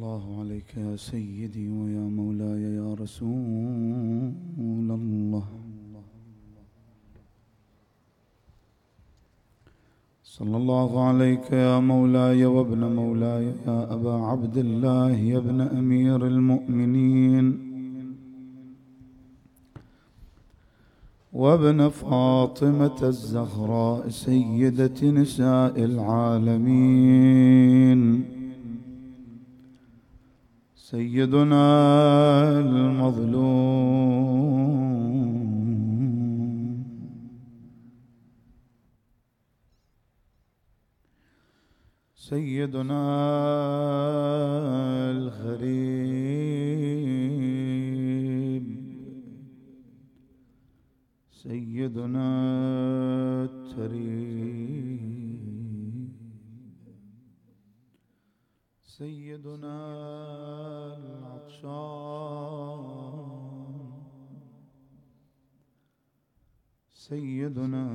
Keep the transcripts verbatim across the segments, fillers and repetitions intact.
الله عليك يا سيدي ويا مولاي يا رسول الله. صلى الله عليك يا مولاي وابن مولاي يا أبا عبد الله يا ابن أمير المؤمنين وابن فاطمة الزهراء سيدة نساء العالمين، سيدنا المظلوم، سيدنا الغريب، سيدنا التريب، سيدنا العطشان، سيدنا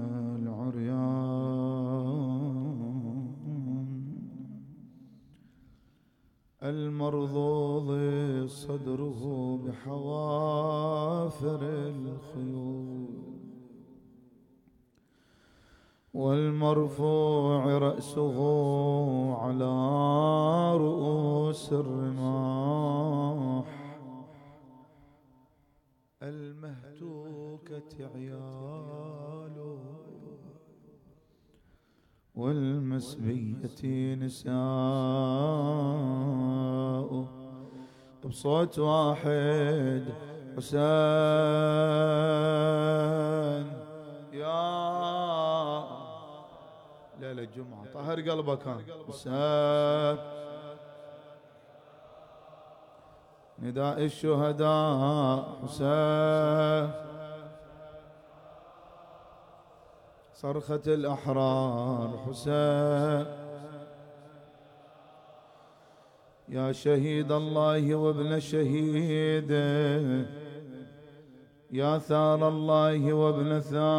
العريان، المرضوض صدره بحوافر الخيول، والمرفوع رأسه على رؤوس الرماح، المهتوكة عياله، والمسبية نساؤه، بصوت واحد حسين يا ليلة الجمعة طهر قلبك حسين، نداء الشهداء حسين، صرخة الأحرار حسين، يا شهيد الله وابن شهيده، يا ثار الله وابن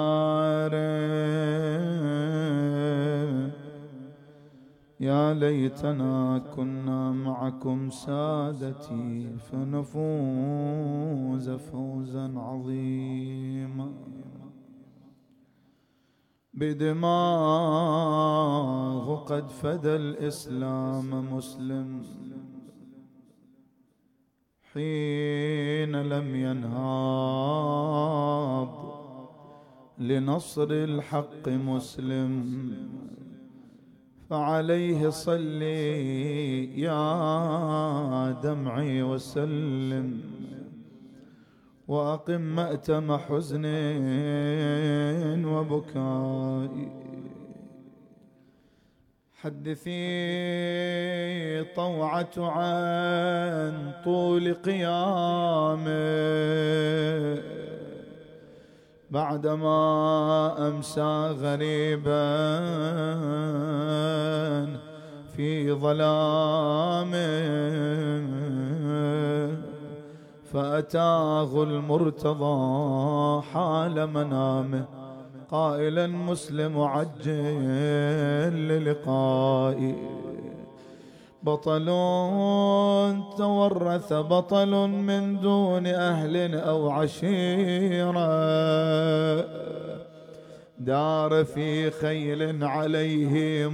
ثاره، يا ليتنا كنا معكم سادتي فنفوز فوزا عظيما، بدماغ قد فدى الإسلام مسلم، حين لم ينهض لنصر الحق مسلم، فعليه صلي يا دمعي وسلم، وأقم مأتم حزن وبكاء، حدثي طوعة عن طول قيامه، بعدما أمسى غريبا في ظلامه، فأتاه المرتضى حال منامه، قائلا مسلم عجل للقائي، بطل تورث بطل من دون أهل أو عشيرة، دار في خيل عليه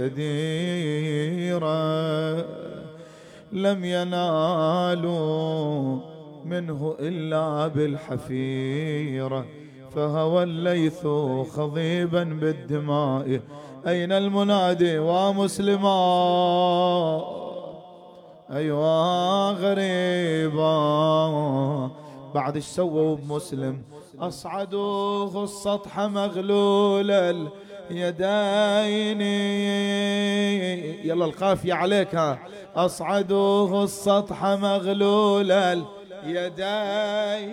مستديرة، لم ينالوا منه إلا بالحفيرة، فهوى الليث خضيبا بالدماء، أين المنادي ومسلما، أيوا غريبا، بعد ايش سووا بمسلم، أصعدوه السطح مغلول اليدين، يلا القافية عليك ها، أصعدوه السطح مغلول اليدين،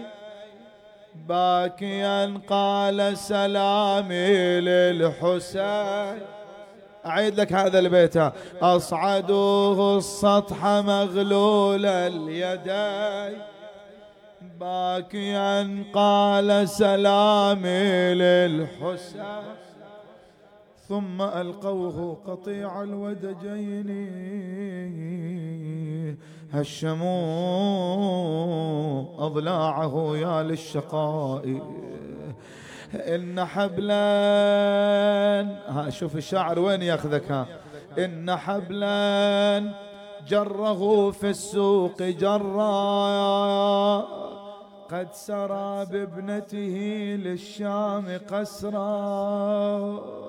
باكيا قال سلامي للحسين، أعيد لك هذا البيت، أصعدوه السطح مغلول اليدين، باكيا قال سلامي للحسين، ثم ألقوه قطيع الودجين هشموا أضلاعه يا للشقاء. إن حبلا، ها شوف الشاعر وين ياخذك، ها إن حبلا جره في السوق جرا، قد سرى بابنته للشام قسرا.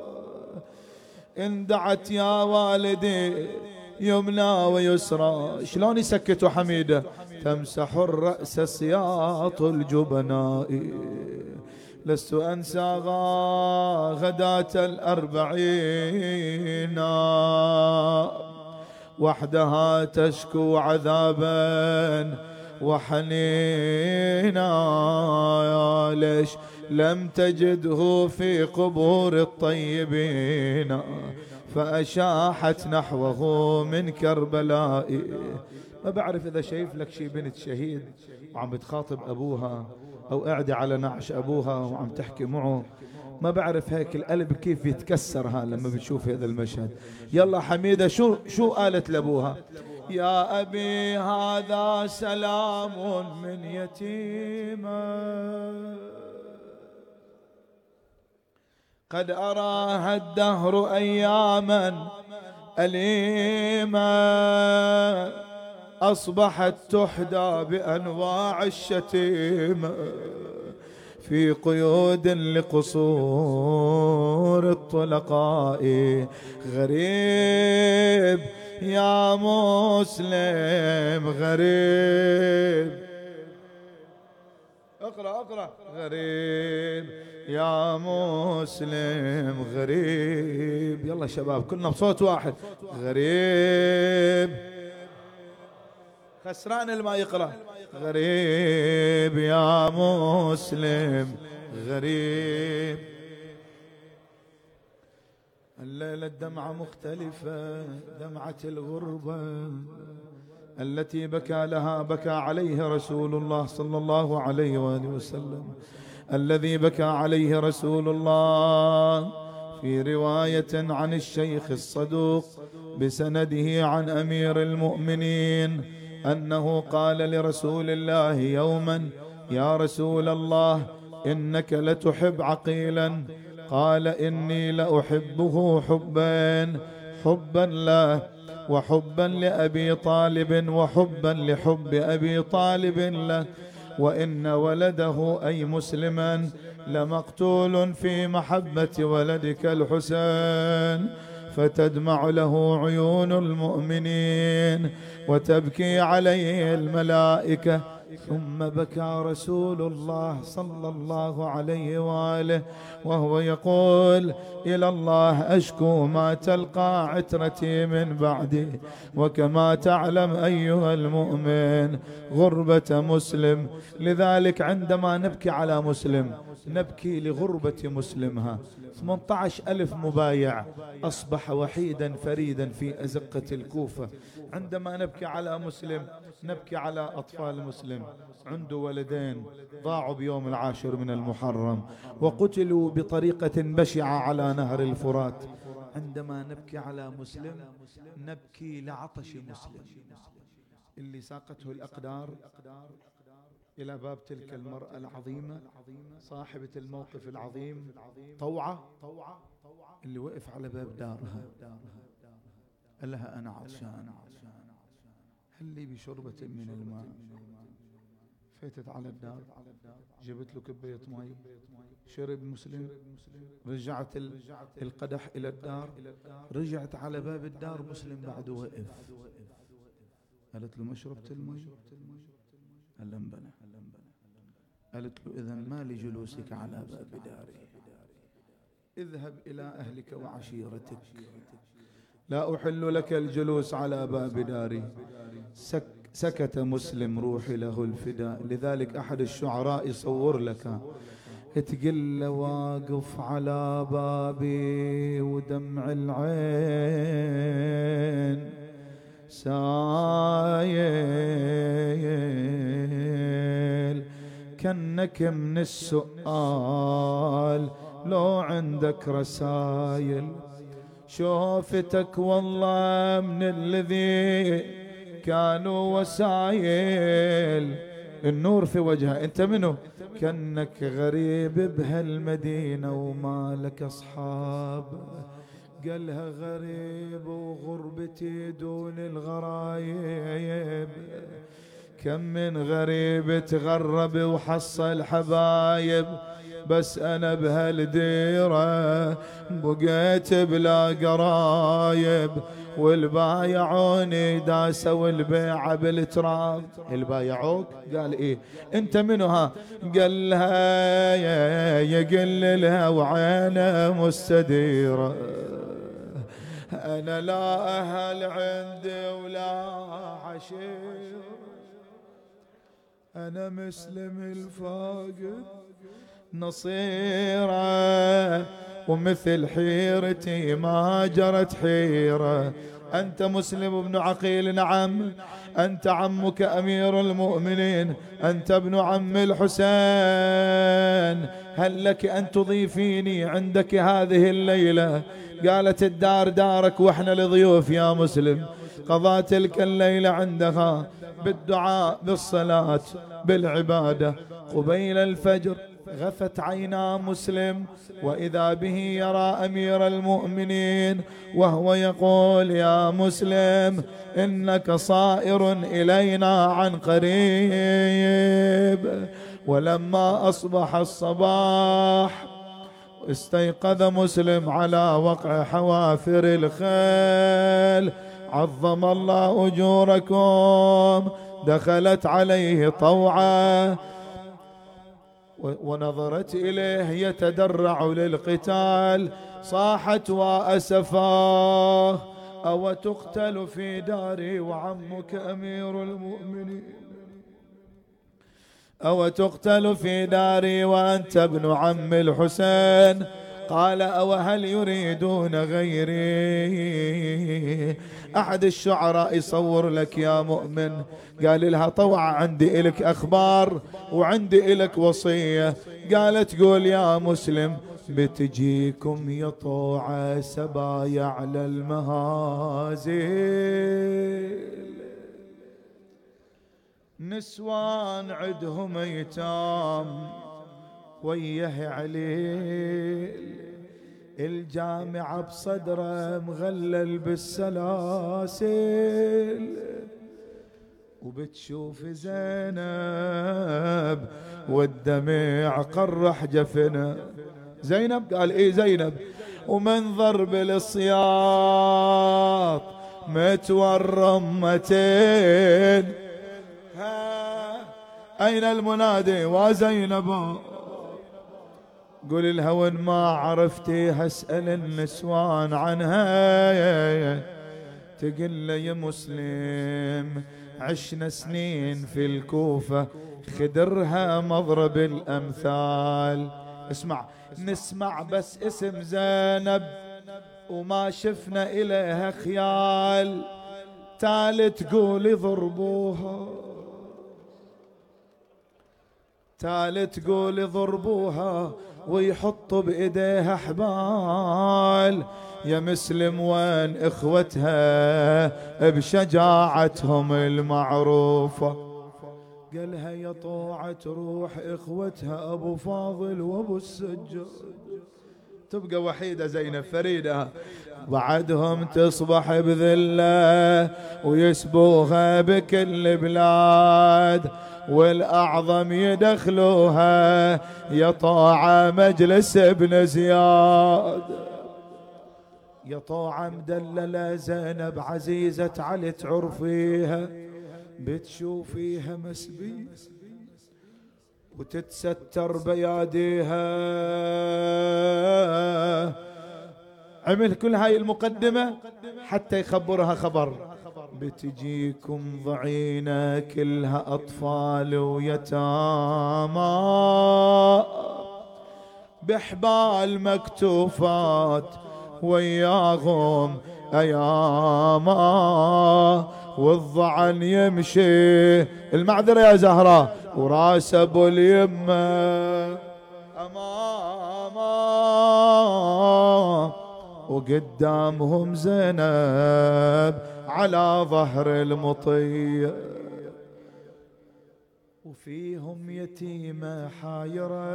إن دعت يا والدي يمنى ويسرى، شلون يسكتوا حميدة، تمسح الرأس سياط الجبناء. لست أنسى غداة الأربعين وحدها تشكو عذابا وحنينا. ليش لم تجده في قبور الطيبين فأشاحت نحوه من كربلاء. ما بعرف إذا شايف لك شي بنت شهيد وعم بتخاطب أبوها أو قاعدة على نعش أبوها وعم تحكي معه، ما بعرف هيك القلب كيف يتكسر ها لما بتشوف هذا المشهد. يلا حميدة شو شو قالت لأبوها؟ يا أبي هذا سلام من يتيمة قد أراها الدهر أياما أليما، أصبحت تحدى بأنواع الشتيمة في قيود لقصور الطلقاء. غريب يا مسلم غريب، اقرأ اقرأ، غريب يا مسلم غريب. يلا شباب كلنا بصوت واحد، غريب، خسران اللي ما يقرأ، غريب يا مسلم غريب. الليلة الدمعة مختلفة، دمعة الغربة التي بكى لها بكى عليه رسول الله صلى الله عليه وآله وسلم، الذي بكى عليه رسول الله في رواية عن الشيخ الصدوق بسنده عن أمير المؤمنين أنه قال لرسول الله يوما: يا رسول الله إنك لتحب عقيلا. قال: إني لأحبه حبا، حبا له وحبا لأبي طالب وحبا لحب أبي طالب له، وإن ولده أي مسلما لمقتول في محبة ولدك الحسين. فتدمع له عيون المؤمنين وتبكي عليه الملائكة. ثم بكى رسول الله صلى الله عليه وآله وهو يقول: إلى الله أشكو ما تلقى عترتي من بعدي، وكما تعلم أيها المؤمن غربة مسلم. لذلك عندما نبكي على مسلم نبكي لغربة مسلمها. ثمانية عشر ألف مبايع أصبح وحيدا فريدا في أزقة الكوفة. عندما نبكي على مسلم نبكي على أطفال مسلم عنده ولدين ضاعوا بيوم العاشر من المحرم وقتلوا بطريقة بشعة على نهر الفرات. عندما نبكي على مسلم نبكي لعطش مسلم اللي ساقته الأقدار إلى باب تلك المرأة العظيمة صاحبة الموقف العظيم طوعة، اللي وقف على باب دارها قال لها: أنا عطشان، هل لي بشربة من الماء؟ فاتت على الدار، جبت له كبية مي، شرب مسلم، رجعت القدح إلى الدار، رجعت على باب الدار، مسلم بعده وقف. قالت له: ما شربت المي؟ قال لها: بلى. قالت له: إذن ما لجلوسك على باب داري، اذهب إلى أهلك وعشيرتك، لا أحل لك الجلوس على باب داري. سك سكت مسلم: روحي له الفداء. لذلك أحد الشعراء يصور لك تقل واقف على بابي ودمع العين سايل، كنك من السؤال لو عندك رسايل. شوفتك والله من الذي كانوا وسايل النور في وجهه. انت منو؟ كأنك غريب بهالمدينة وما لك اصحاب. قالها غريب وغربتي دون الغرايب، كم من غريب تغرب وحصل حبايب، بس أنا بهالديرة بقيت بلا قرايب، والبايعوني داسوا البيعة بالتراب. البايعوك؟ قال إيه. أنت منو ها؟ قال لها يقل لها وعينه مستديرة، أنا لا أهل عندي ولا عشير، أنا مسلم الفاقد نصيرة، ومثل حيرتي ما جرت حيرة. أنت مسلم ابن عقيل؟ نعم. أنت عمك أمير المؤمنين، أنت ابن عم الحسين، هل لك أن تضيفيني عندك هذه الليلة؟ قالت الدار دارك وإحنا لضيوف يا مسلم. قضى تلك الليلة عندها بالدعاء بالصلاة بالعبادة. قبيل الفجر غفت عينا مسلم، وإذا به يرى أمير المؤمنين وهو يقول يا مسلم إنك صائر إلينا عن قريب. ولما أصبح الصباح استيقظ مسلم على وقع حوافر الخيل. عظم الله أجوركم. دخلت عليه طوعا ونظرت إليه يتدرع للقتال، صاحت وأسفاه أو تقتل في داري وعمك أمير المؤمنين، أو تقتل في داري وأنت ابن عم الحسين. قال أو هل يريدون غيري؟ أحد الشعراء يصور لك يا مؤمن، قال لها طوع عندي إلك أخبار وعندي إلك وصية. قالت قول يا مسلم. بتجيكم يا طوع سبايا على المهازل، نسوان عدهم ايتام ويه عليل، الجامعة بصدره مغلل بالسلاسل، وبتشوف زينب والدمع قرح جفنه. زينب؟ قال ايه زينب. ومنظر بالصياط متورمتين. ها أين المنادي وزينب؟ قل الهون ما عرفتي هسأل النسوان عنها. تقل يا مسلم عشنا سنين في الكوفة خدرها مضرب الأمثال. اسمع نسمع بس اسم زينب وما شفنا إليها خيال. تالي تقولي ضربوها، تالي تقولي ضربوها ويحطوا بإيديها حبال. يا مسلم وين إخوتها بشجاعتهم المعروفة؟ قالها يا طوعة روح إخوتها أبو فاضل وأبو السجاد، تبقى وحيدة زينب فريدة، بعدهم تصبح بذلة ويسبوها بكل بلاد، والأعظم يدخلوها يا طاعة مجلس ابن زياد. يا طاعة مدللة زينب عزيزة علي تعرفيها، بتشوفيها مسبية وتتستر بياديها. عمل كل هاي المقدمة حتى يخبرها خبر. بتجيكم ضعينة كلها أطفال ويتامى، بحبال مكتوفات وياهم أياما، والضعن يمشي المعذرة يا زهراء وراس أبو اليمة أماما، وقدامهم زينب على ظهر المطية، وفيهم يتيمة حايرة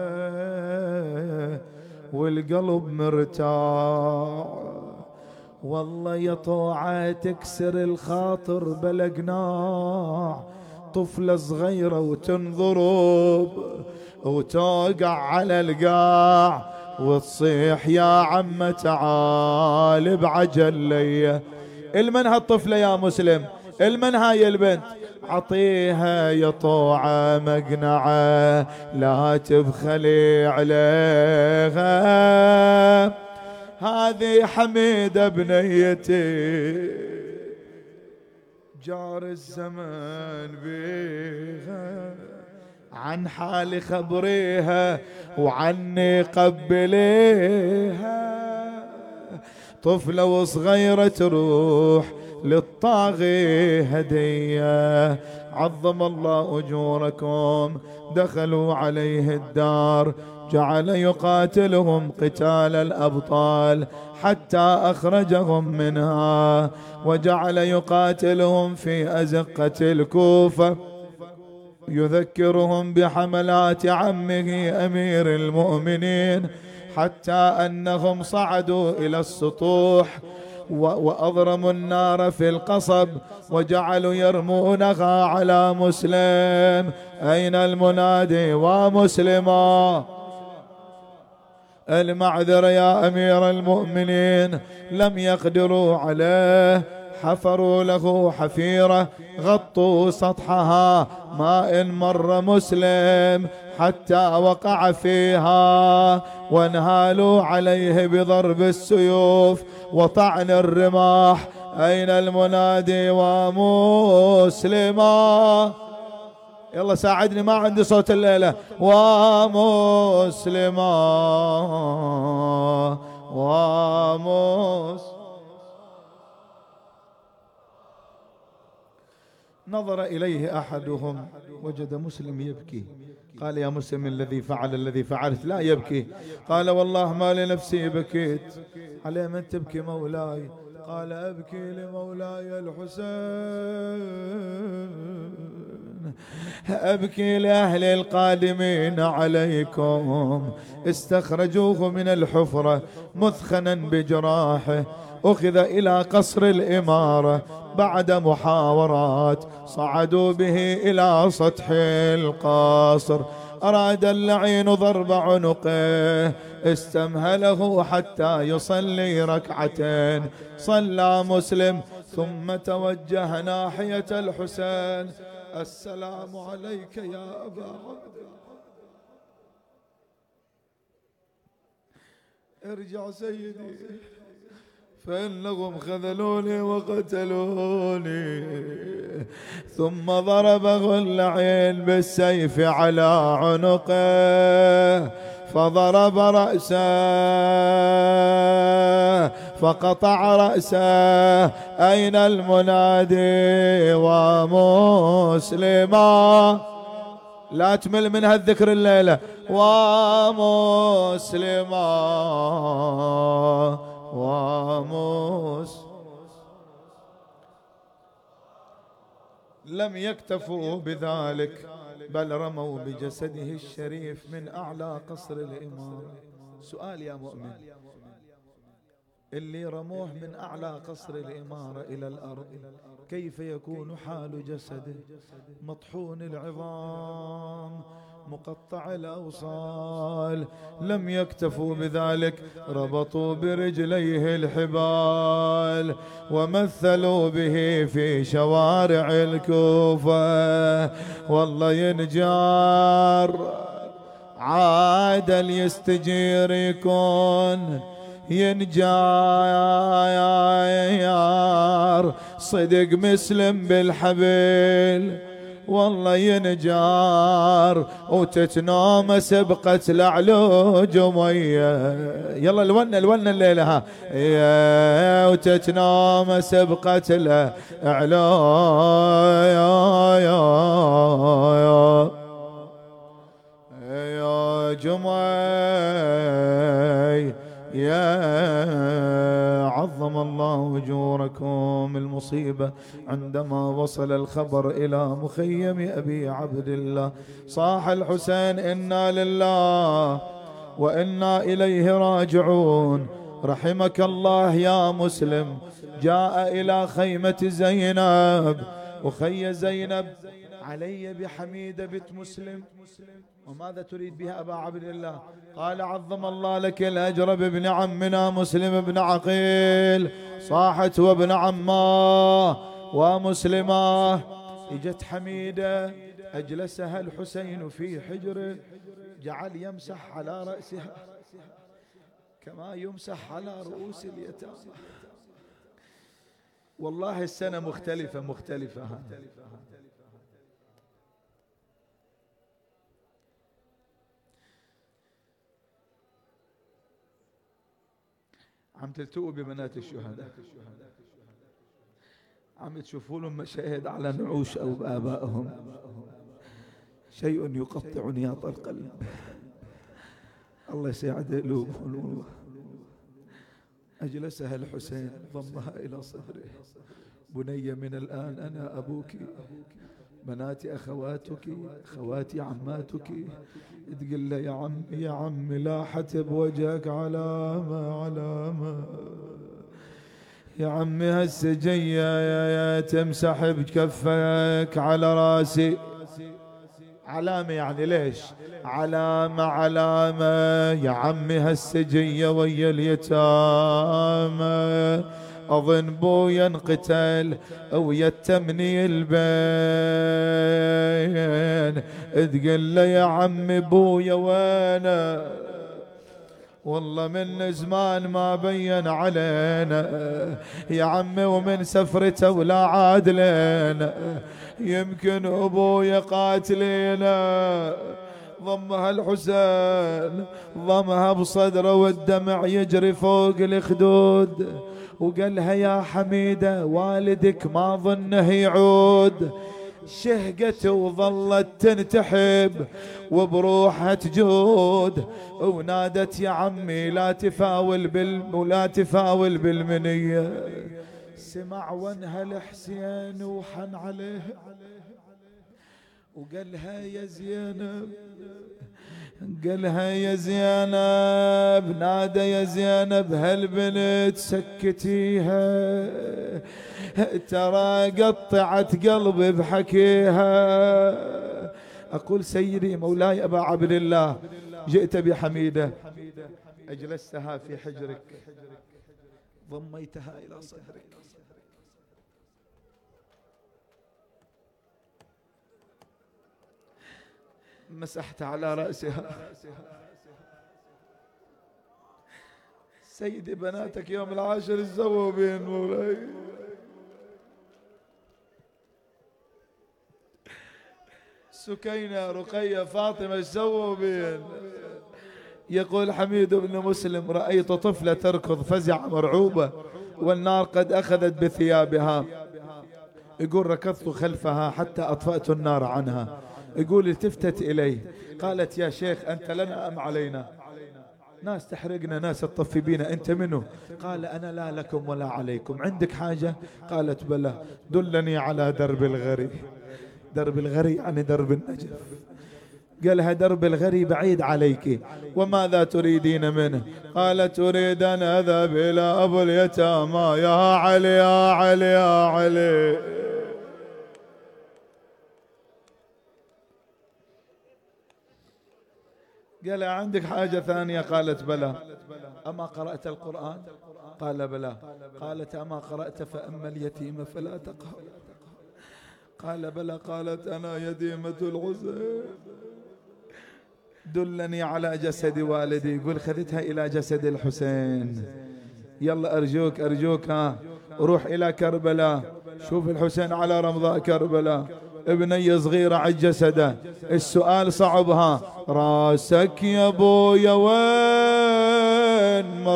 والقلب مرتاع. والله يا طوعة تكسر الخاطر بلا قناع، طفلة صغيرة وتنضرب وتوقع على القاع وتصيح يا عم تعال بعجل لي. المن هالطفلة يا مسلم؟ المن هاي البنت؟ عطيها يا طوعة مقنعة لا تبخلي عليها، هذه حميدة بنيتي جار الزمان بيها، عن حالي خبريها وعني قبليها، طفلة وصغيرة تروح للطاغي هدية. عظم الله أجوركم. دخلوا عليه الدار جعل يقاتلهم قتال الأبطال حتى أخرجهم منها، وجعل يقاتلهم في أزقة الكوفة، يذكرهم بحملات عمه أمير المؤمنين، حتى أنهم صعدوا إلى السطوح وأضرموا النار في القصب وجعلوا يرمونها على مسلم. أين المنادي ومسلما؟ المعذرة يا أمير المؤمنين. لم يقدروا عليه، حفروا له حفيرة غطوا سطحها ما إن مر مسلم حتى وقع فيها، وانهالوا عليه بضرب السيوف وطعن الرماح. أين المنادي ومسلما؟ يلا ساعدني ما عندي صوت الليلة. ومسلما ومس. نظر إليه أحدهم وجد مسلم يبكي، قال يا مسلم الذي فعل الذي فعلت؟ لا يبكي. قال والله ما لنفسي بكيت. على من تبكي مولاي؟ قال أبكي لمولاي الحسين، أبكي لأهل القادمين عليكم، استخرجوه من الحفرة مثخنا بجراحه، أخذ إلى قصر الإمارة، بعد محاورات صعدوا به إلى سطح القصر، أراد اللعين ضرب عنقه، استمهله حتى يصلي ركعتين، صلى مسلم ثم توجه ناحية الحسين. السلام عليك يا أبا عبد الله. ارجع سيدي فإنهم خذلوني وقتلوني. ثم ضربه اللعين بالسيف على عنقه فضرب رأسه فقطع رأسه. أين المنادي ومسلما؟ لا تمل من هالذكر الليلة. ومسلما ومس. لم يكتفوا بذلك بل رموا بجسده الشريف من أعلى قصر الإمارة. سؤال يا مؤمن، اللي رموه من أعلى قصر الإمارة إلى الأرض كيف يكون حال جسده؟ مطحون العظام مقطع الأوصال. لم يكتفوا بذلك، ربطوا برجليه الحبال ومثلوا به في شوارع الكوفة. والله ينجار عادل يستجير يكون ينجار صدق مسلم بالحبل. والله ينجار وتتنامس بقتل علو جمية. يلا الونة الونة الليلة ها يا وتتنامس بقتل علو يا يا يا جمية. يا عظم الله أجوركم. المصلين المصيبة عندما وصل الخبر إلى مخيم أبي عبد الله. صاح الحسين: إنا لله وإنا إليه راجعون. رحمك الله يا مسلم. جاء إلى خيمة زينب: أخي زينب، علي بحميدة بنت مسلم. وماذا تريد بها أبا عبد الله؟ قال: عظم الله لك الأجر بابن عمنا مسلم بن عقيل. صاحت: وابن عماه ومسلماه. اجت حميدة، أجلسها الحسين في حجره، جعل يمسح على رأسها كما يمسح على رؤوس اليتامى. والله السنة مختلفة مختلفة. عم تلتقوا ببنات الشهداء، عم تشوفوا لهم مشاهد على نعوش أو بآبائهم، شيء يقطع نياط القلب. الله يسعد قلوبهم. والله أجلسها الحسين، ضمها إلى صدره: بني، من الآن أنا أبوك، بناتي أخواتك، خواتي عماتك. تقول له: يا عم يا عم لاحت بوجهك علامة علامة، يا عمي هالسجية يا تمسح بكفك على راسي. علامة يعني ليش؟ علامة علامة يا عمي هالسجية ويا اليتامى، أظن بويا انقتل ويتمني البين. تقول له: يا عمي بويا وينه؟ والله من زمان ما بين علينا يا عمي، ومن سفرته ولا عاد لنا، يمكن أبويا قاتلينا. ضمها الحسين، ضمها بصدره والدمع يجري فوق الخدود، وقالها: يا حميدة والدك ما ظنه يعود. شهقت وظلت تنتحب وبروحها تجود، ونادت: يا عمي لا تفاول بال ولا تفاول بالمنية. سمع ونها الحسين وحن عليه وقالها: يا زينب، قالها: يا زينب، نادى: يا زينب هالبنت سكتيها، ترى قطعت قلبي بحكيها. أقول: سيدي مولاي أبا عبد الله، جئت بحميدة، أجلستها في حجرك، ضميتها إلى صدرك، مسحت على رأسها. سيدي بناتك يوم العاشر الزوبين مولاي. سكينة، رقية، فاطمة الزوبين. يقول حميد بن مسلم: رأيت طفلة تركض فزع مرعوبة والنار قد أخذت بثيابها. يقول: ركضت خلفها حتى أطفأت النار عنها. يقول: التفتت إليه قالت: يا شيخ أنت لنا أم علينا؟ ناس تحرقنا، ناس تطفي بينا، أنت منه؟ قال: أنا لا لكم ولا عليكم. عندك حاجة؟ قالت: بلى. دلني على درب الغري. درب الغري يعني درب النجف. قالها: درب الغري بعيد عليك، وماذا تريدين منه؟ قالت: أريد أن أذهب إلى أبو اليتامى. يا علي يا علي يا علي. قال: عندك حاجة ثانية؟ قالت: بلى. أما قرأت القرآن؟ قال: بلى. قالت: أما قرأت فأما اليتيم فلا تقهر؟ قال: بلى. قالت: أنا يتيمة الحسين، دلني على جسد والدي. يقول: خذتها إلى جسد الحسين. يلا أرجوك أرجوك، ها روح إلى كربلاء، شوف الحسين على رمضاء كربلاء، ابني صغيرة على جسده. السؤال صعب، ها راسك يا ابويا وين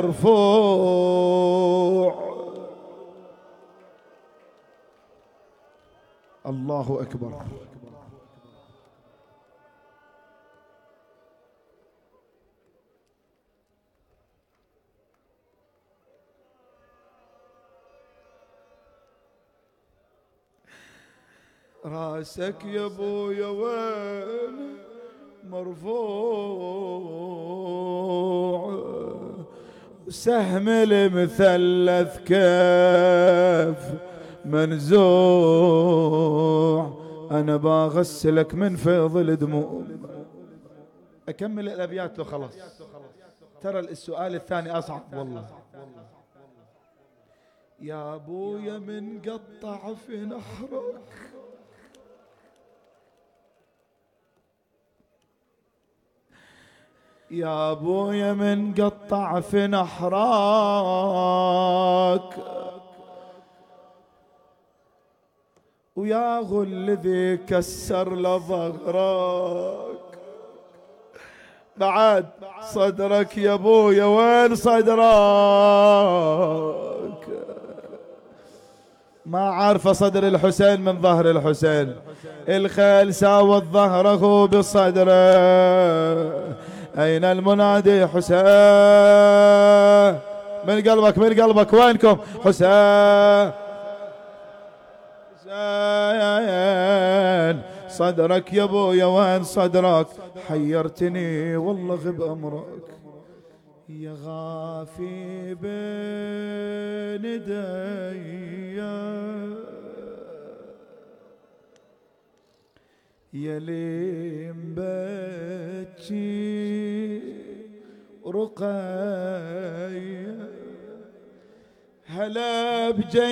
مرفوع؟ الله أكبر. راسك يا ابويا وين مرفوع، سهم المثلث كف منزوع، انا بغسلك من فيض الدموع. اكمل الابيات له خلاص، ترى السؤال الثاني اصعب والله. يا ابويا من قطع في نحرك، يا ابويا من قطع في نحرك، ويا هو الذي كسر لظهرك، بعد صدرك يا ابويا وين صدرك؟ ما عارفه صدر الحسين من ظهر الحسين، الخيل ساوت ظهره بصدره، أين المنادي حسين؟ من قلبك من قلبك وينكم حسين؟ حسين صدرك يا ابويا وين صدرك؟ حيرتني والله غب أمرك، يا غافي بين يدي يلي مبكي رقية، هلا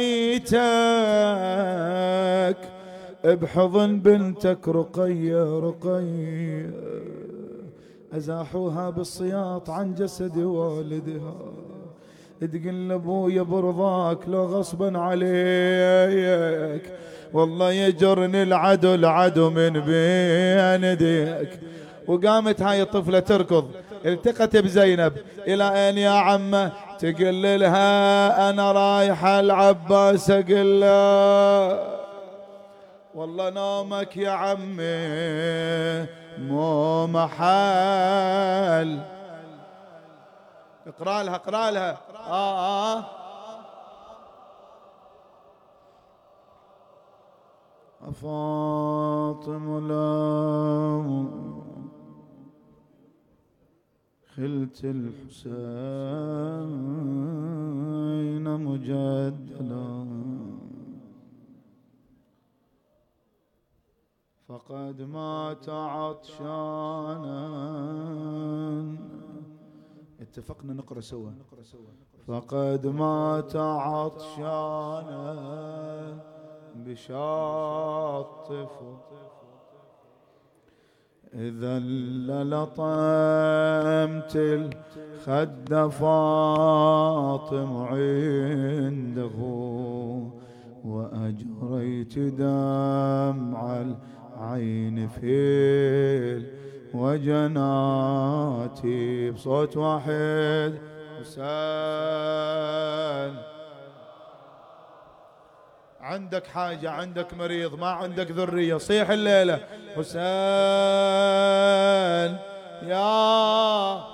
بجيتك بحضن بنتك رقية رقية، أزاحوها بالسياط عن جسد والدها، تقل ابويا برضاك لو غصبا عليك، والله يجرني العدو العدو من بين يديك. وقامت هاي الطفلة تركض، التقت بزينب، إلى أين يا عمه؟ تقل لها أنا رايحة العباس أقل له والله نومك يا عمي مو محل. اقرأ لها اقرأ لها آه آه فاطم لا خلت الحسين مجدلا، فقد مات عطشانا. اتفقنا نقرأ سوا. فقد مات عطشانا بشاطف، إذا للطمت الخد فاطم عنده، وأجريت دمع العين في وجناتي. بصوت واحد حسين، عندك حاجة، عندك مريض، ما عندك ذرية، صيح الليلة حسين يا